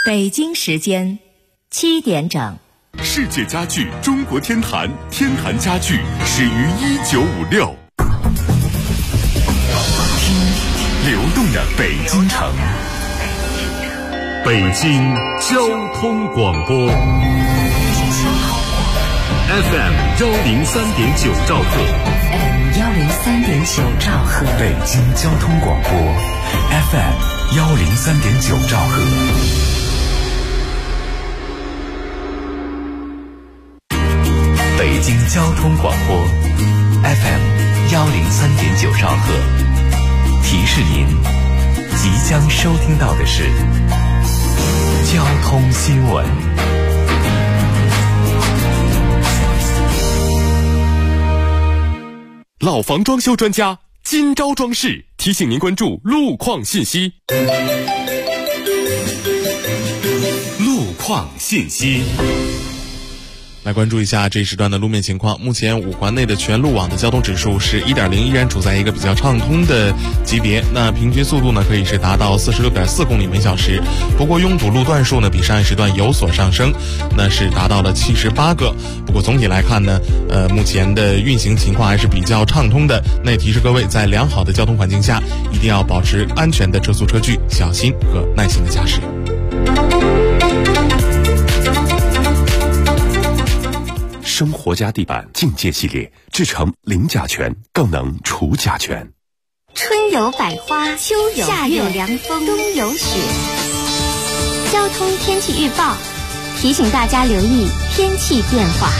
北京时间7点整。 世界家具中国天坛，天坛家具始于1956。听流动的北京城，北京交通广播 FM 103.9兆赫 103.9兆赫， 北京交通广播 FM 103.9兆赫。北京交通广播 FM 103.9兆赫，提示您即将收听到的是交通新闻。老房装修专家今朝装饰提醒您关注路况信息。路况信息。来关注一下这一时段的路面情况。目前五环内的全路网的交通指数是 1.0， 依然处在一个比较畅通的级别。那平均速度呢可以是达到 46.4 公里每小时。不过拥堵路段数呢比上一时段有所上升，那是达到了78个。不过总体来看呢，目前的运行情况还是比较畅通的。那也提示各位，在良好的交通环境下，一定要保持安全的车速车距，小心和耐心的驾驶。生活家地板境界系列制成零甲醛，更能除甲醛。 春有百花，秋有夏有凉风，冬有雪。交通天气预报提醒大家留意天气变化。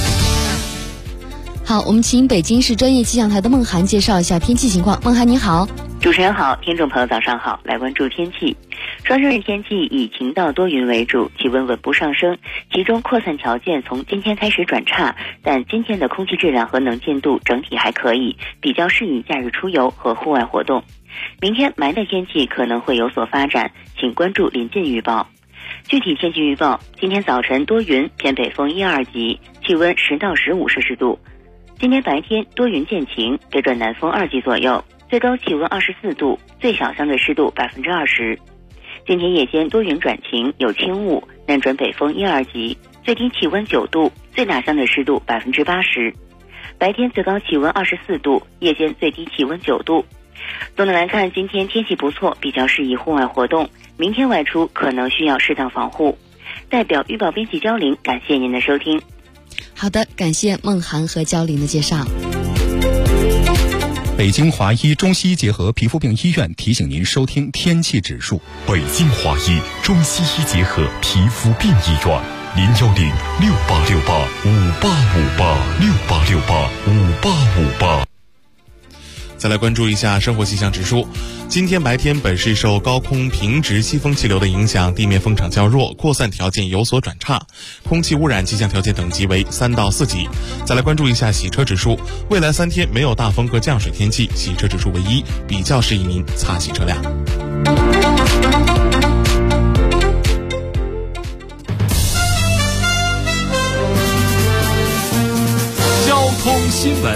好，我们请北京市专业气象台的孟涵介绍一下天气情况。孟涵你好。 主持人好，听众朋友早上好，来关注天气。双休日天气以晴到多云为主，气温稳步上升，其中扩散条件从今天开始转差，但今天的空气质量和能见度整体还可以，比较适宜假日出游和户外活动。明天霾的天气可能会有所发展，请关注临近预报。具体天气预报，今天早晨多云，偏北风1、2级，气温10到15摄氏度。今天白天多云见晴，北转南风2级左右，最高气温24度，最小相对湿度20%。今天夜间多云转晴，有轻雾，南转北风1、2级，最低气温9度，最大相对湿度80%。白天最高气温24度，夜间最低气温9度。总的来看，今天天气不错，比较适宜户外活动。明天外出可能需要适当防护。代表预报编辑焦玲，感谢您的收听。 好的，感谢孟涵和焦玲的介绍。 北京华医中西医结合皮肤病医院提醒您收听天气指数。 北京华医中西医结合皮肤病医院，0106868585858，68685858。再来关注一下生活气象指数。今天白天本市受高空平直西风气流的影响，地面风场较弱，扩散条件有所转差，空气污染气象条件等级为3到4级。再来关注一下洗车指数，未来3天没有大风和降水天气，洗车指数为1，比较适宜您擦洗车辆。交通新闻。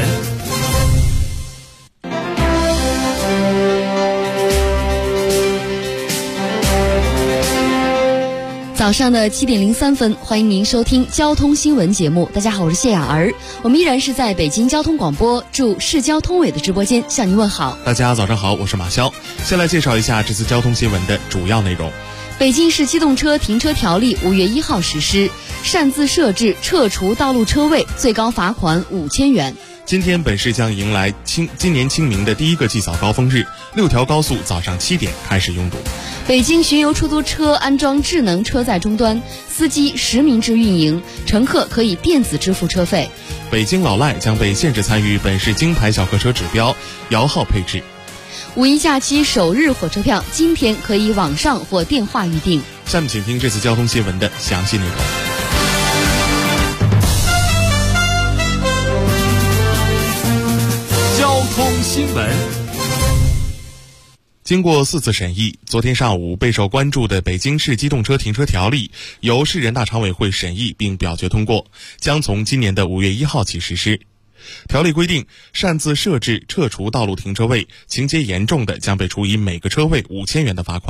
早上的7点03分，欢迎您收听交通新闻节目。大家好，我是谢雅儿，我们依然是在北京交通广播驻市交通委的直播间向您问好。 大家早上好，我是马潇。先来介绍一下这次交通新闻的主要内容。 北京市机动车停车条例5月1号实施，擅自设置、撤除道路车位，最高罚款5000元。 今天本市将迎来今年清明的第一个祭扫高峰日，6条高速早上7点开始拥堵。 北京巡游出租车安装智能车载终端，司机实名制运营，乘客可以电子支付车费。 北京老赖将被限制参与本市京牌小客车指标摇号配置。 五一假期首日火车票今天可以网上或电话预订。 下面请听这次交通新闻的详细内容。交通新闻。经过4次审议，昨天上午备受关注的北京市机动车停车条例由市人大常委会审议并表决通过，将从今年的5月1号起实施。条例规定，擅自设置、撤除道路停车位，情节严重的将被处以每个车位5000元的罚款。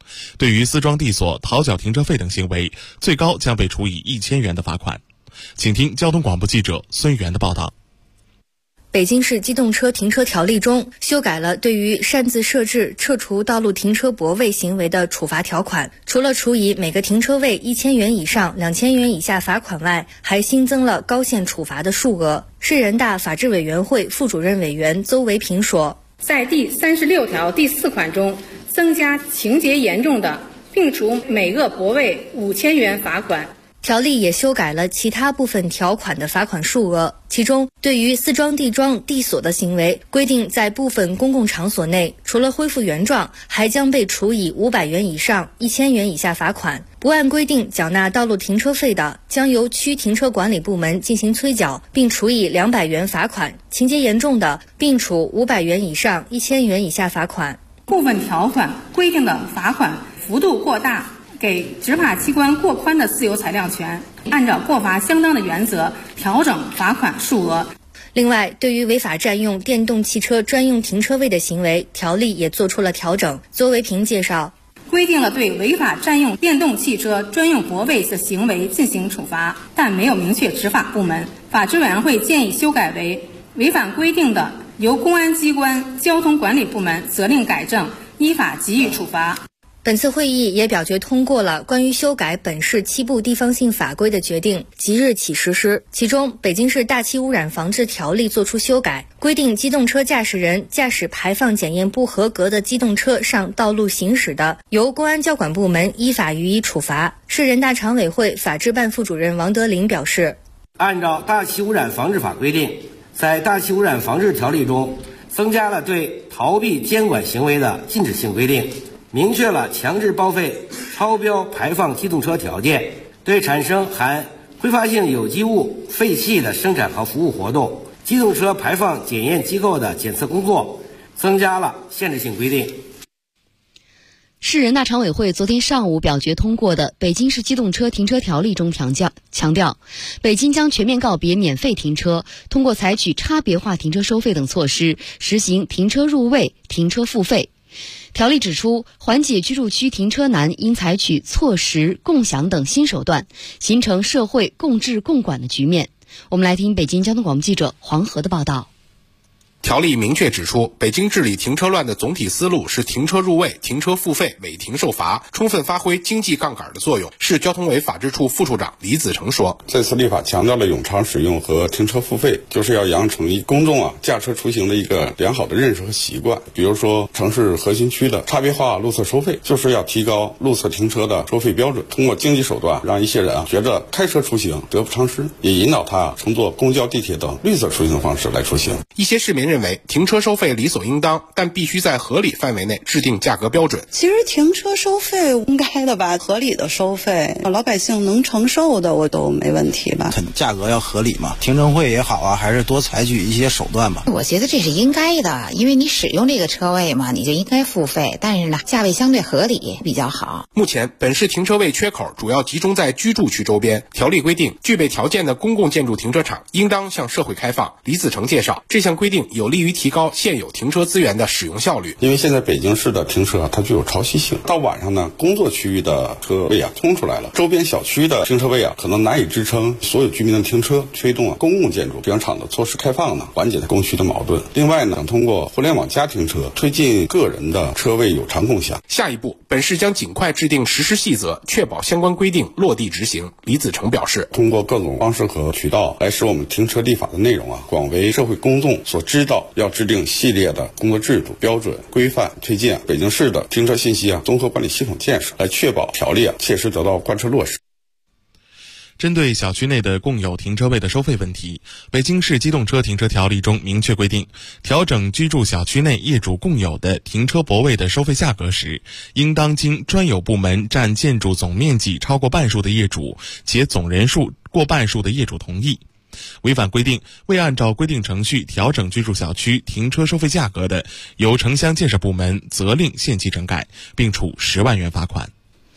对于私装地所讨缴停车费等行为，最高将被处以1000元的罚款。请听交通广播记者孙源的报道。 北京市机动车停车条例中修改了对于擅自设置、撤除道路停车泊位行为的处罚条款，除了处以每个停车位1000元以上2000元以下罚款外，还新增了高限处罚的数额。市人大法制委员会副主任委员邹维平说， 在第36条第4款中增加情节严重的，并处每个泊位5000元罚款。 条例也修改了其他部分条款的罚款数额，其中对于私装地装地所的行为，规定在部分公共场所内，除了恢复原状，还将被处以500元以上1000元以下罚款。不按规定缴纳道路停车费的，将由区停车管理部门进行催缴，并处以200元罚款；情节严重的，并处500元以上1000元以下罚款。 部分条款规定的罚款幅度过大，给执法机关过宽的自由裁量权，按照过罚相当的原则调整罚款数额。 另外，对于违法占用电动汽车专用停车位的行为，条例也做出了调整。邹维平介绍， 规定了对违法占用电动汽车专用泊位的行为进行处罚，但没有明确执法部门。法制委员会建议修改为违反规定的，由公安机关交通管理部门责令改正，依法给予处罚。 本次会议也表决通过了关于修改本市7部地方性法规的决定，即日起实施。其中，北京市大气污染防治条例作出修改，规定机动车驾驶人驾驶排放检验不合格的机动车上道路行驶的，由公安交管部门依法予以处罚。市人大常委会法制办副主任王德林表示， 按照大气污染防治法规定，在大气污染防治条例中增加了对逃避监管行为的禁止性规定，明确了强制报废超标排放机动车条件，对产生含挥发性有机物废气的生产和服务活动、机动车排放检验机构的检测工作增加了限制性规定。 市人大常委会昨天上午表决通过的《北京市机动车停车条例》中强调，北京将全面告别免费停车，通过采取差别化停车收费等措施，实行停车入位、停车付费。条例指出，缓解居住区停车难，应采取错时、共享等新手段，形成社会共治共管的局面。我们来听北京交通广播记者黄河的报道。 条例明确指出，北京治理停车乱的总体思路是停车入位、停车付费、违停受罚，充分发挥经济杠杆的作用。市交通委法制处副处长李子成说， 这次立法强调了永长使用和停车付费，就是要养成公众驾车出行的一个良好的认识和习惯。比如说城市核心区的差别化路侧收费，就是要提高路侧停车的收费标准，通过经济手段让一些人觉得开车出行得不偿失，也引导他乘坐公交、地铁等绿色出行方式来出行。 一些市民认为停车收费理所应当，但必须在合理范围内制定价格标准。 其实停车收费应该的吧，合理的收费，老百姓能承受的我都没问题吧。 价格要合理嘛，停车费也好啊，还是多采取一些手段吧。 我觉得这是应该的，因为你使用这个车位嘛，你就应该付费，但是呢，价位相对合理比较好。 目前本市停车位缺口主要集中在居住区周边，条例规定具备条件的公共建筑停车场应当向社会开放。李子成介绍，这项规定有利于提高现有停车资源的使用效率。 因为现在北京市的停车它具有潮汐性，到晚上呢，工作区域的车位空出来了，周边小区的停车位可能难以支撑所有居民的停车，推动公共建筑停车场的措施开放呢，缓解供需的矛盾。另外呢，通过互联网加停车，推进个人的车位有偿共享。 下一步，本市将尽快制定实施细则，确保相关规定落地执行。李子成表示， 通过各种方式和渠道来使我们停车立法的内容广为社会公众所知道，要制定系列的工作制度、标准、规范，推进北京市的停车信息综合管理系统建设，来确保条例切实得到贯彻落实。 针对小区内的共有停车位的收费问题，北京市机动车停车条例中明确规定，调整居住小区内业主共有的停车泊位的收费价格时，应当经专有部门占建筑总面积超过半数的业主且总人数过半数的业主同意。违反规定，未按照规定程序调整居住小区停车收费价格的，由城乡建设部门责令限期整改，并处10万元罚款。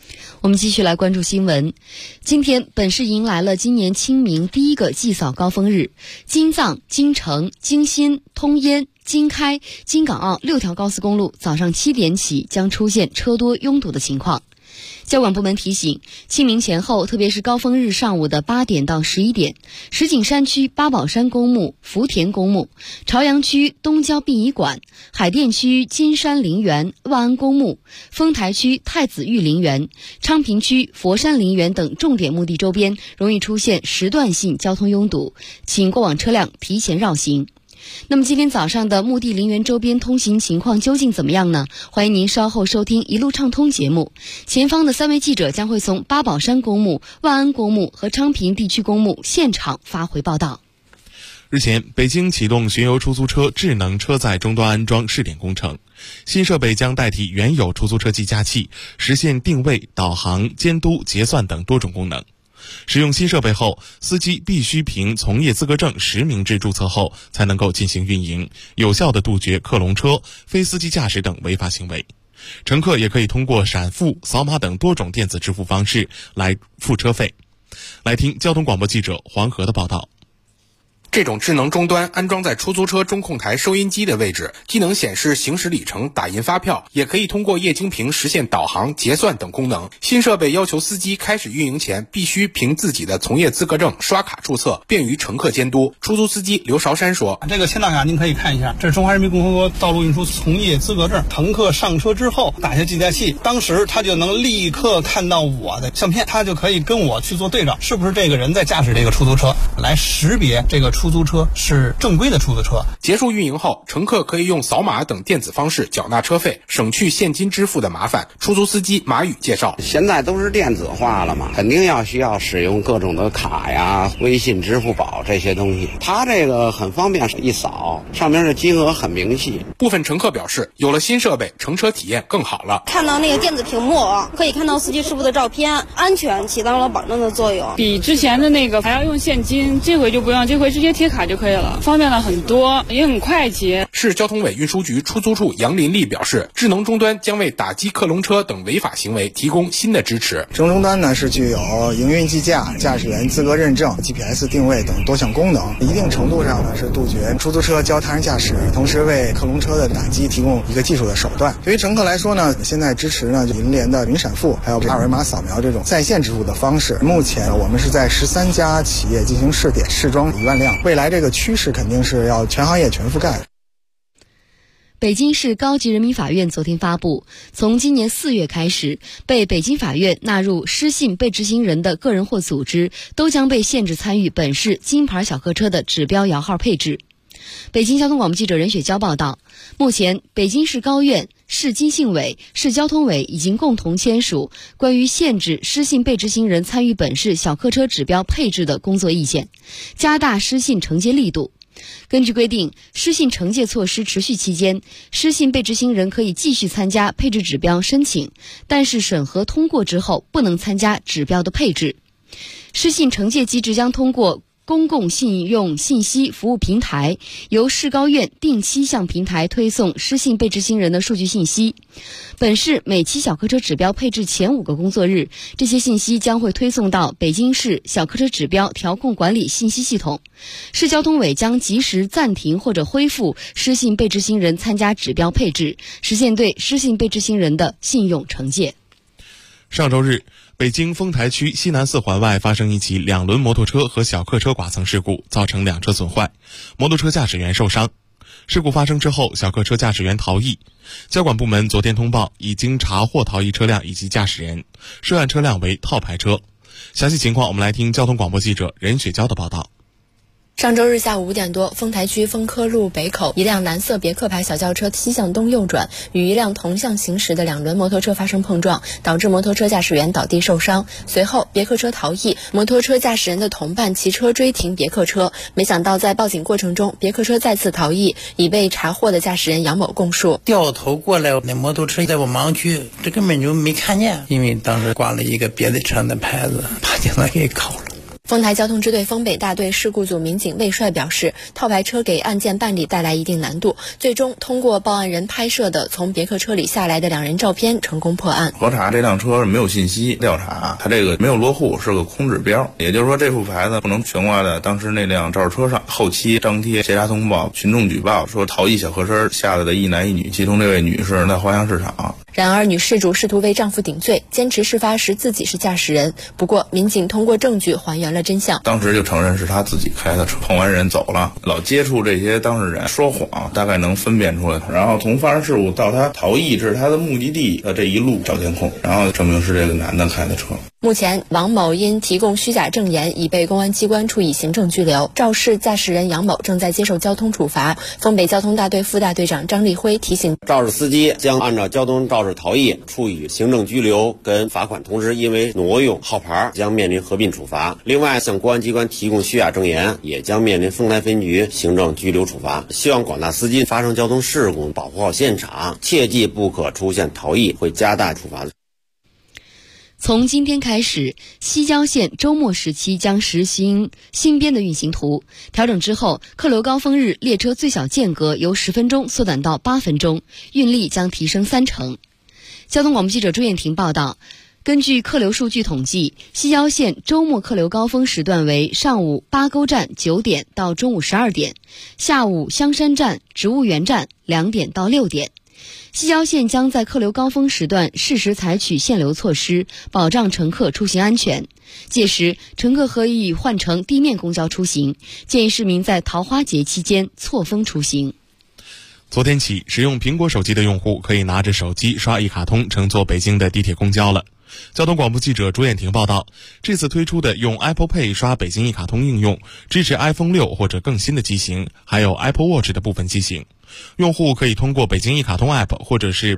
我们继续来关注新闻。今天，本市迎来了今年清明第一个祭扫高峰日，京藏、京承、京新、通烟、京开、京港澳6条高速公路早上7点起将出现车多拥堵的情况。交管部门提醒，清明前后，特别是高峰日上午的8点到11点，石景山区八宝山公墓、福田公墓、朝阳区东郊殡仪馆、海淀区金山陵园、万安公墓、丰台区太子玉陵园、昌平区佛山陵园等重点墓地周边容易出现时段性交通拥堵，请过往车辆提前绕行。那么今天早上的墓地陵园周边通行情况究竟怎么样呢？欢迎您稍后收听一路畅通节目，前方的3位记者将会从八宝山公墓、万安公墓和昌平地区公墓现场发回报道。 日前，北京启动巡游出租车智能车载终端安装试点工程，新设备将代替原有出租车计价器，实现定位、导航、监督、结算等多种功能。使用新设备后，司机必须凭从业资格证实名制注册后才能够进行运营，有效地杜绝克隆车、非司机驾驶等违法行为。乘客也可以通过闪付、扫码等多种电子支付方式来付车费。来听交通广播记者黄河的报道。 这种智能终端安装在出租车中控台收音机的位置，既能显示行驶里程、打印发票，也可以通过液晶屏实现导航、结算等功能。新设备要求司机开始运营前必须凭自己的从业资格证刷卡注册，便于乘客监督。出租司机刘韶山说：“ 这个签到卡您可以看一下，这是中华人民共和国道路运输从业资格证。乘客上车之后打下计价器，当时他就能立刻看到我的相片，他就可以跟我去做对照，是不是这个人在驾驶这个出租车，来识别这个出租车是正规的出租车。 结束运营后，乘客可以用扫码等电子方式缴纳车费，省去现金支付的麻烦。出租司机马宇介绍， 现在都是电子化了嘛，肯定需要使用各种的卡呀、微信、支付宝这些东西。它这个很方便，一扫上面的金额很明细。 部分乘客表示，有了新设备，乘车体验更好了。 看到那个电子屏幕，可以看到司机师傅的照片，安全起到了保证的作用。 比之前的那个还要用现金，这回就不用，这回直接贴卡就可以了，方便了很多，也很快捷。 市交通委运输局出租处杨林丽表示，智能终端将为打击克隆车等违法行为提供新的支持。 智能终端呢是具有营运计价、驾驶员资格认证、GPS 定位等多项功能，一定程度上呢是杜绝出租车教他人驾驶，同时为克隆车的打击提供一个技术的手段。对于乘客来说呢，现在支持呢银联的云闪付，还有二维码扫描这种在线支付的方式。目前我们是在13家企业进行试点，试装1万辆。未来这个趋势肯定是要全行业全覆盖。 北京市高级人民法院昨天发布，从今年4月开始，被北京法院纳入失信被执行人的个人或组织，都将被限制参与本市金牌小客车的指标摇号配置。北京交通广播记者任雪娇报道，目前北京市高院、市经信委、市交通委已经共同签署关于限制失信被执行人参与本市小客车指标配置的工作意见，加大失信惩戒力度。根据规定，失信惩戒措施持续期间，失信被执行人可以继续参加配置指标申请，但是审核通过之后不能参加指标的配置。失信惩戒机制将通过公共信用信息服务平台，由市高院定期向平台推送失信被执行人的数据信息。本市每期小客车指标配置前5个工作日，这些信息将会推送到北京市小客车指标调控管理信息系统。市交通委将及时暂停或者恢复失信被执行人参加指标配置，实现对失信被执行人的信用惩戒。 上周日，北京丰台区西南4环外发生一起2轮摩托车和小客车剐蹭事故，造成2车损坏，摩托车驾驶员受伤。事故发生之后，小客车驾驶员逃逸。交管部门昨天通报，已经查获逃逸车辆以及驾驶人，涉案车辆为套牌车。详细情况，我们来听交通广播记者任雪娇的报道。 上周日下午5点多，丰台区丰科路北口，一辆蓝色别克牌小轿车西向东右转，与一辆同向行驶的2轮摩托车发生碰撞，导致摩托车驾驶员倒地受伤。随后，别克车逃逸，摩托车驾驶人的同伴骑车追停别克车，没想到在报警过程中，别克车再次逃逸，已被查获的驾驶人杨某供述。 掉头过来，那摩托车在我盲区，这根本就没看见，因为当时挂了一个别的车的牌子，把警察给铐了。 丰台交通支队丰北大队事故组民警魏帅表示，套牌车给案件办理带来一定难度，最终通过报案人拍摄的从别克车里下来的2人照片成功破案。 核查这辆车没有信息调查，它这个没有落户，是个空指标，也就是说这副牌子不能悬挂在当时那辆肇事车上。后期张贴协查通报，群众举报说逃逸小客车下来的一男一女，其中这位女士在花乡市场。 然而女事主试图为丈夫顶罪，坚持事发时自己是驾驶人。不过民警通过证据还原了真相， 当时就承认是他自己开的车，碰完人走了。老接触这些当事人说谎，大概能分辨出来。然后从发生事故到他逃逸至他的目的地的这一路找监控，然后证明是这个男的开的车。 目前王某因提供虚假证言已被公安机关处以行政拘留，肇事驾驶人杨某正在接受交通处罚。丰北交通大队副大队长张立辉提醒， 肇事司机将按照交通肇事逃逸处以行政拘留跟罚款，同时因为挪用号牌将面临合并处罚。另外向公安机关提供虚假证言也将面临丰台分局行政拘留处罚。希望广大司机发生交通事故保护好现场，切记不可出现逃逸，会加大处罚。 从今天开始，西郊线周末时期将实行新编的运行图。调整之后，客流高峰日列车最小间隔由10分钟缩短到8分钟，运力将提升30%。交通广播记者朱艳婷报道。根据客流数据统计，西郊线周末客流高峰时段为上午八沟站9点到中午12点，下午香山站、植物园站2点到6点。西郊线将在客流高峰时段适时采取限流措施，保障乘客出行安全。届时，乘客可以换乘地面公交出行，建议市民在桃花节期间错峰出行。 昨天起，使用苹果手机的用户可以拿着手机刷一卡通乘坐北京的地铁公交了。交通广播记者朱艳婷报道，这次推出的用 Apple Pay 刷北京一卡通应用，支持 iPhone 6或者更新的机型，还有 Apple Watch 的部分机型。用户可以通过北京一卡通 App 或者是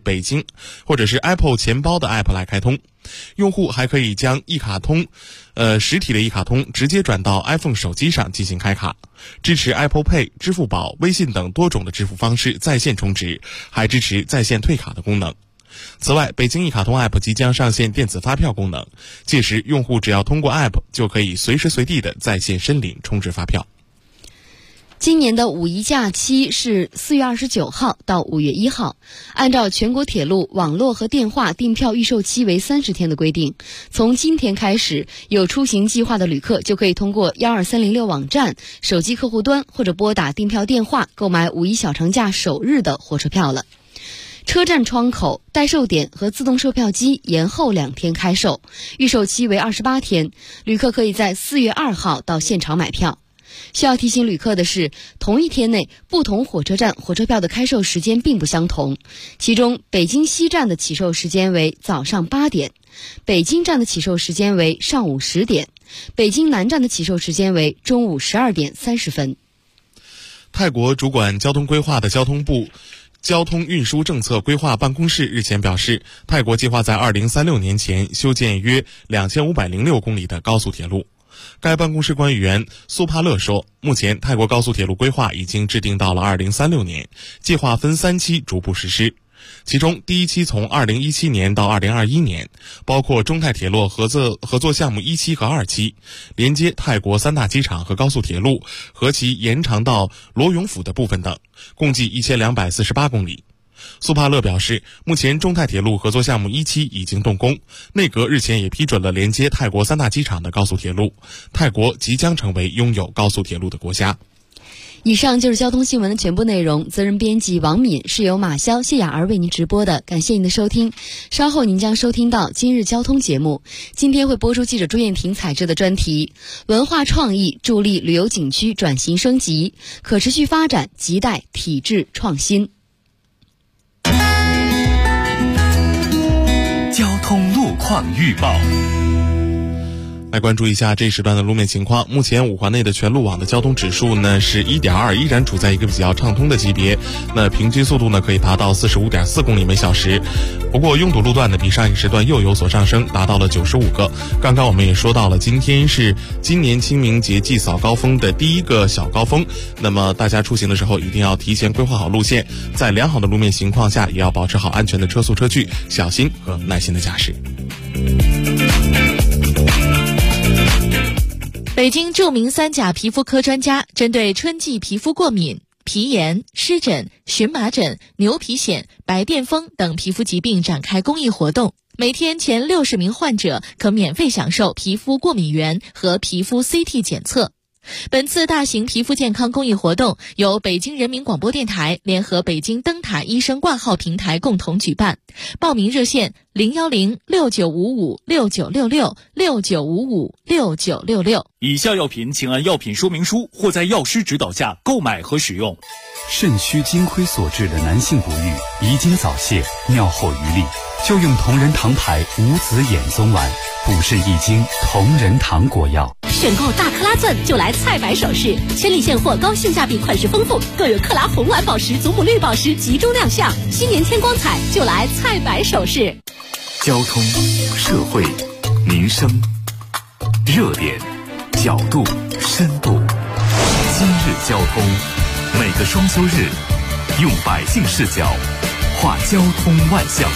Apple 钱包的 App 来开通。用户还可以将一卡通实体的一卡通直接转到 iPhone 手机上进行开卡，支持 Apple Pay、支付宝、微信等多种的支付方式在线充值，还支持在线退卡的功能。此外，北京一卡通 App 即将上线电子发票功能，届时用户只要通过 App 就可以随时随地的在线申领充值发票。 今年的五一假期是4月29号到5月1号，按照全国铁路网络和电话订票预售期为30天的规定，从今天开始，有出行计划的旅客就可以通过12306网站、手机客户端或者拨打订票电话购买五一小长假首日的火车票了。车站窗口、代售点和自动售票机延后2天开售，预售期为28天，旅客可以在4月2号到现场买票。需要提醒旅客的是，同一天内不同火车站火车票的开售时间并不相同，其中北京西站的起售时间为早上8点，北京站的起售时间为上午10点，北京南站的起售时间为中午12点30分。 泰国主管交通规划的交通部交通运输政策规划办公室日前表示，泰国计划在2036年前修建约2506公里的高速铁路。该办公室官员苏帕勒说，目前泰国高速铁路规划已经制定到了2036年，计划分3期逐步实施。其中第一期从2017年到2021年，包括中泰铁路合作项目1期和2期，连接泰国3大机场和高速铁路和其延长到罗永府的部分等，共计1248公里。苏帕勒表示，目前中泰铁路合作项目1期已经动工，内阁日前也批准了连接泰国3大机场的高速铁路，泰国即将成为拥有高速铁路的国家。 以上就是交通新闻的全部内容，责任编辑王敏，是由马潇、谢雅儿为您直播的，感谢您的收听。稍后您将收听到今日交通节目，今天会播出记者朱艳婷采制的专题，文化创意助力旅游景区转型升级，可持续发展亟待体制创新。 交通路况预报。 来关注一下这一时段的路面情况。目前五环内的全路网的交通指数呢是 1.2， 依然处在一个比较畅通的级别。那平均速度呢可以达到 45.4 公里每小时。不过拥堵路段呢比上一时段又有所上升，达到了95个。刚刚我们也说到了，今天是今年清明节祭扫高峰的第一个小高峰。那么大家出行的时候一定要提前规划好路线，在良好的路面情况下，也要保持好安全的车速车距，小心和耐心的驾驶。 北京著名3甲皮肤科专家针对春季皮肤过敏、皮炎、湿疹、荨麻疹、牛皮癣、白癜风等皮肤疾病展开公益活动，每天前60名患者可免费享受皮肤过敏原和皮肤 CT 检测。本次大型皮肤健康公益活动由北京人民广播电台联合北京灯塔医生挂号平台共同举办，报名热线010-6955-6966，6955-6966。 以下药品请按药品说明书或在药师指导下购买和使用。 肾虚金亏所致的男性不育、遗精早泄、尿后余力，就用同仁堂牌无籽眼松丸，补肾益精，同仁堂果药。 选购大克拉钻就来菜百首饰，千里现货，高性价比，款式丰富，更有克拉红蓝宝石、祖母绿宝石集中亮相。新年添光彩，就来菜百首饰。 交通、社会、民生，热点、角度、深度。今日交通，每个双休日，用百姓视角画交通万象。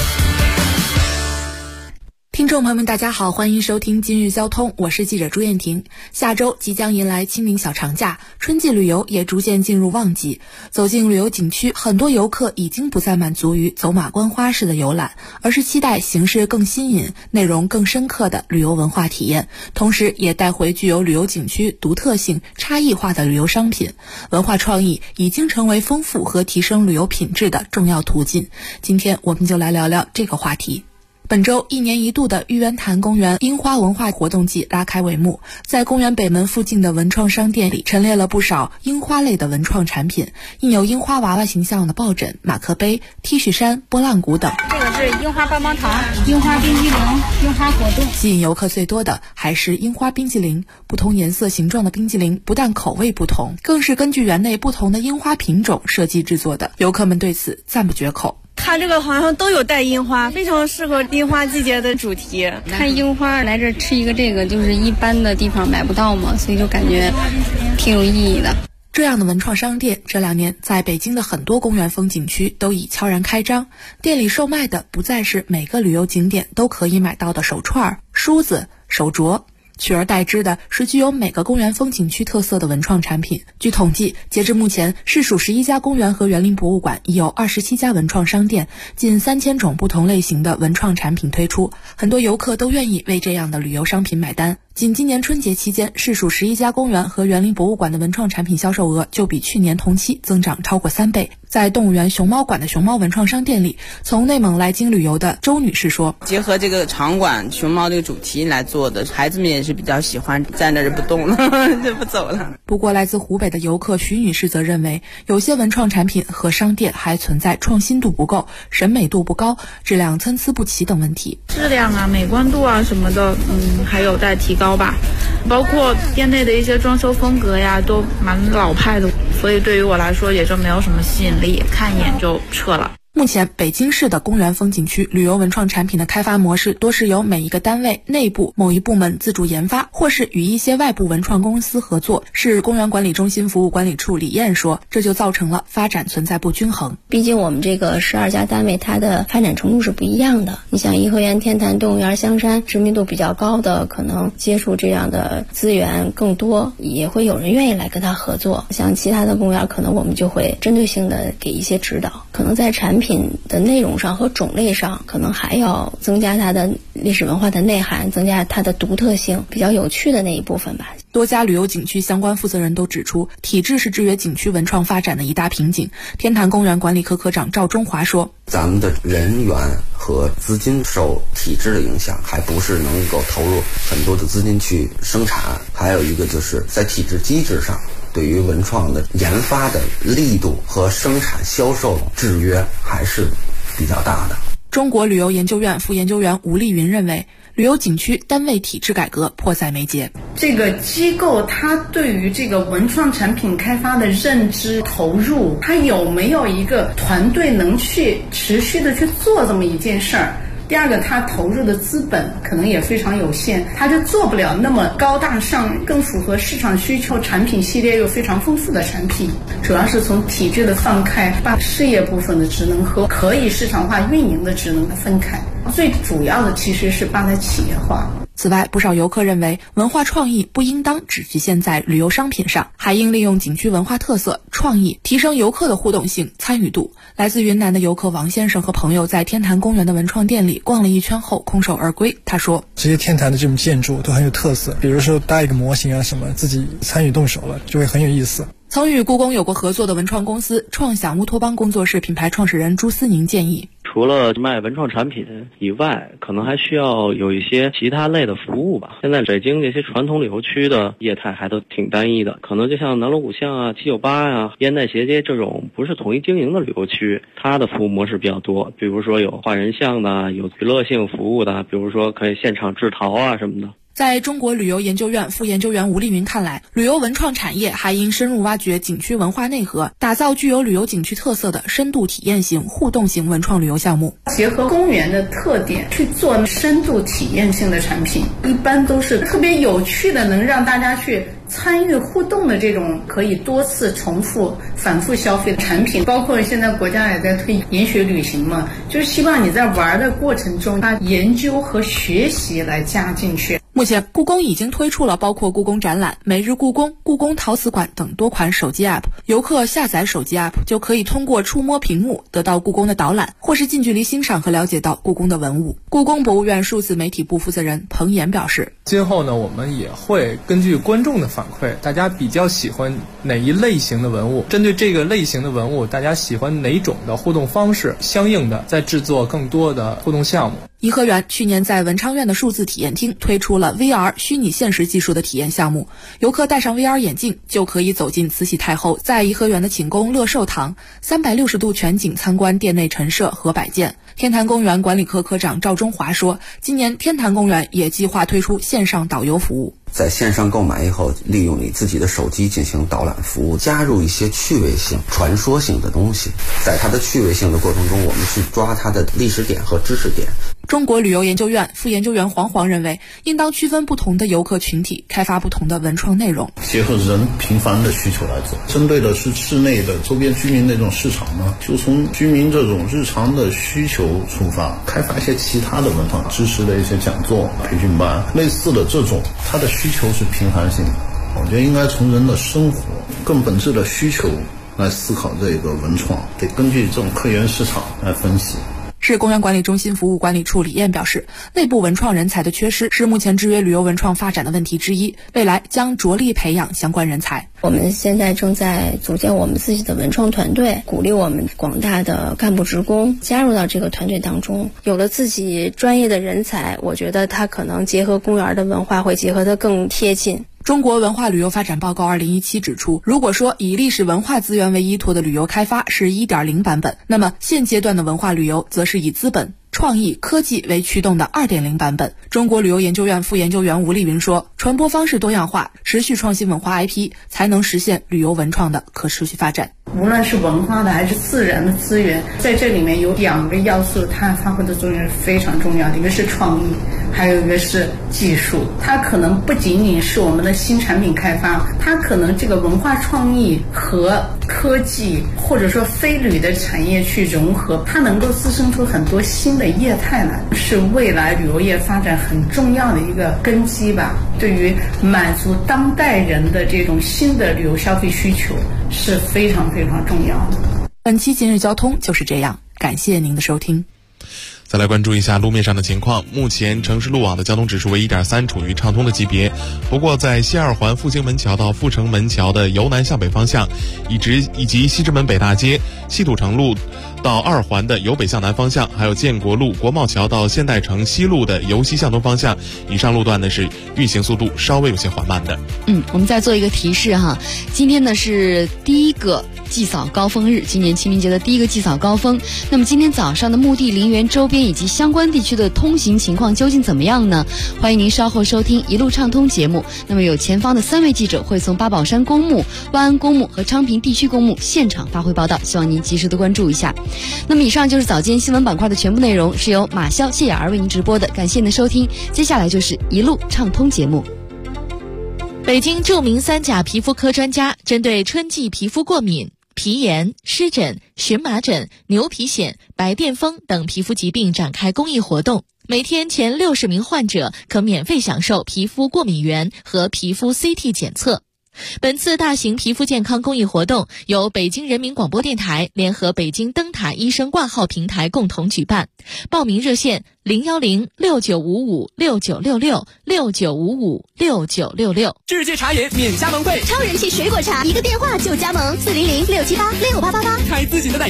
听众朋友们，大家好，欢迎收听今日交通，我是记者朱艳婷。下周即将迎来清明小长假，春季旅游也逐渐进入旺季。走进旅游景区，很多游客已经不再满足于走马观花式的游览，而是期待形式更新颖、内容更深刻的旅游文化体验，同时也带回具有旅游景区独特性、差异化的旅游商品。文化创意已经成为丰富和提升旅游品质的重要途径。今天我们就来聊聊这个话题。本周1年1度的玉渊潭公园樱花文化活动季拉开帷幕，在公园北门附近的文创商店里陈列了不少樱花类的文创产品，印有樱花娃娃形象的抱枕、马克杯、T 恤衫、拨浪鼓等。 这个是樱花棒棒糖、樱花冰激凌、樱花果冻。 吸引游客最多的还是樱花冰激凌，不同颜色形状的冰激凌不但口味不同，更是根据园内不同的樱花品种设计制作的，游客们对此赞不绝口。 它这个好像都有带樱花，非常适合樱花季节的主题。 看樱花来这儿吃一个这个，就是一般的地方买不到嘛，所以就感觉挺有意义的。 这样的文创商店这2年在北京的很多公园风景区都已悄然开张，店里售卖的不再是每个旅游景点都可以买到的手串、梳子、手镯，取而代之的是具有每个公园风景区特色的文创产品。据统计，截至目前，市属11家公园和园林博物馆已有27家文创商店，近3000种不同类型的文创产品推出，很多游客都愿意为这样的旅游商品买单。仅今年春节期间，市属11家公园和园林博物馆的文创产品销售额就比去年同期增长超过3倍。在动物园熊猫馆的熊猫文创商店里，从内蒙来京旅游的周女士说， 结合这个场馆熊猫这个主题来做的，孩子们也是比较喜欢，在那儿不动了就不走了。 不过来自湖北的游客徐女士则认为，有些文创产品和商店还存在创新度不够、审美度不高、质量参差不齐等问题。 质量啊、美观度啊什么的，还有待提高吧。包括店内的一些装修风格呀，都蛮老派的，所以对于我来说也就没有什么吸引力，看一眼就撤了。 目前北京市的公园风景区旅游文创产品的开发模式多是由每一个单位内部某一部门自主研发，或是与一些外部文创公司合作。市公园管理中心服务管理处李燕说，这就造成了发展存在不均衡。 毕竟我们这个12家单位它的发展程度是不一样的，你像颐和园、天坛、动物园、香山知名度比较高的，可能接触这样的资源更多，也会有人愿意来跟他合作。像其他的公园，可能我们就会针对性的给一些指导，可能在产品的内容上和种类上，可能还要增加它的历史文化的内涵，增加它的独特性，比较有趣的那一部分吧。 多家旅游景区相关负责人都指出，体制是制约景区文创发展的一大瓶颈。天坛公园管理科科长赵中华说， 咱们的人员和资金受体制的影响，还不是能够投入很多的资金去生产，还有一个就是在体制机制上，对于文创的研发的力度和生产销售制约还是比较大的。 中国旅游研究院副研究员吴丽云认为，旅游景区单位体制改革迫在眉睫。 这个机构它对于这个文创产品开发的认知投入，它有没有一个团队能去持续的去做这么一件事儿？第二个，它投入的资本可能也非常有限，它就做不了那么高大上、更符合市场需求、产品系列又非常丰富的产品。主要是从体制的放开，把事业部分的职能和可以市场化运营的职能分开。最主要的其实是把它企业化。 此外，不少游客认为文化创意不应当只局限在旅游商品上，还应利用景区文化特色、创意提升游客的互动性、参与度。来自云南的游客王先生和朋友在天坛公园的文创店里逛了一圈后空手而归。他说， 这些天坛的这种建筑都很有特色，比如说搭一个模型啊什么，自己参与动手了就会很有意思。 曾与故宫有过合作的文创公司创想乌托邦工作室品牌创始人朱思宁建议， 除了卖文创产品以外，可能还需要有一些其他类的服务吧。现在北京这些传统旅游区的业态还都挺单一的，可能就像南锣鼓巷啊、798啊、烟袋斜街这种不是统一经营的旅游区，它的服务模式比较多，比如说有画人像的，有娱乐性服务的，比如说可以现场制陶啊什么的。 在中国旅游研究院副研究员吴丽云看来，旅游文创产业还应深入挖掘景区文化内核，打造具有旅游景区特色的深度体验型、互动型文创旅游项目， 结合公园的特点去做深度体验性的产品，一般都是特别有趣的，能让大家去参与互动的这种可以多次重复反复消费的产品。包括现在国家也在推研学旅行嘛，就是希望你在玩的过程中把研究和学习来加进去。 目前故宫已经推出了包括故宫展览、每日故宫、故宫陶瓷馆等多款手机 App， 游客下载手机 App 就可以通过触摸屏幕得到故宫的导览，或是近距离欣赏和了解到故宫的文物。故宫博物院数字媒体部负责人彭岩表示， 今后呢，我们也会根据观众的反馈，大家比较喜欢哪一类型的文物，针对这个类型的文物，大家喜欢哪种的互动方式，相应的再制作更多的互动项目。 颐和园去年在文昌院的数字体验厅推出了 VR 虚拟现实技术的体验项目，游客戴上 VR 眼镜就可以走进慈禧太后在颐和园的寝宫乐寿堂，360度全景参观殿内陈设和摆件。天坛公园管理科科长赵中华说，今年天坛公园也计划推出线上导游服务， 在线上购买以后，利用你自己的手机进行导览服务，加入一些趣味性、传说性的东西。在它的趣味性的过程中，我们去抓它的历史点和知识点。 中国旅游研究院副研究员黄黄认为，应当区分不同的游客群体，开发不同的文创内容， 结合人频繁的需求来做。针对的是市内的周边居民那种市场呢，就从居民这种日常的需求出发，开发一些其他的文创知识的一些讲座、培训班，类似的这种，它的需求是平衡性的。我觉得应该从人的生活更本质的需求来思考这个文创，得根据这种客源市场来分析。 市公园管理中心服务管理处李燕表示，内部文创人才的缺失是目前制约旅游文创发展的问题之一，未来将着力培养相关人才。 我们现在正在组建我们自己的文创团队，鼓励我们广大的干部职工加入到这个团队当中。有了自己专业的人才，我觉得他可能结合公园的文化会结合得更贴近。 中国文化旅游发展报告2017指出，如果说以历史文化资源为依托的旅游开发是 1.0 版本，那么现阶段的文化旅游则是以资本、创意、科技为驱动的 2.0 版本。中国旅游研究院副研究员吴丽云说，传播方式多样化，持续创新文化 IP， 才能实现旅游文创的可持续发展。 无论是文化的还是自然的资源，在这里面有2个要素，它发挥的作用是非常重要的，一个是创意，还有一个是技术。它可能不仅仅是我们的新产品开发，它可能这个文化创意和科技或者说非旅的产业去融合，它能够滋生出很多新的业态来，是未来旅游业发展很重要的一个根基吧。对于满足当代人的这种新的旅游消费需求是非常非常重要的。 本期今日交通就是这样，感谢您的收听。 再来关注一下路面上的情况，目前城市路网的交通指数为 1.3， 处于畅通的级别。不过在西二环复兴门桥到阜成门桥的由南向北方向，以及西直门北大街、西土城路到2环的由北向南方向，还有建国路、国贸桥到现代城西路的由西向东方向，以上路段呢是运行速度稍微有些缓慢的。 我们再做一个提示哈，今天呢是第一个祭扫高峰日，今年清明节的第一个祭扫高峰。那么今天早上的墓地、陵园周边以及相关地区的通行情况究竟怎么样呢？欢迎您稍后收听一路畅通节目。那么有前方的3位记者会从八宝山公墓、万安公墓和昌平地区公墓现场发回报道，希望您及时的关注一下。那么以上就是早间新闻板块的全部内容，是由马潇、谢雅儿为您直播的，感谢您的收听。接下来就是一路畅通节目。 北京著名3甲皮肤科专家针对春季皮肤过敏、皮炎、湿疹、荨麻疹、牛皮癣、白癜风等皮肤疾病展开公益活动。 每天前60名患者可免费享受皮肤过敏原和皮肤 CT 检测。本次大型皮肤健康公益活动由北京人民广播电台联合北京灯塔医生挂号平台共同举办，报名热线0106955696669556966。 世界茶饮免加盟费， 超人气水果茶，一个电话就加盟40067868888， 开自己的奶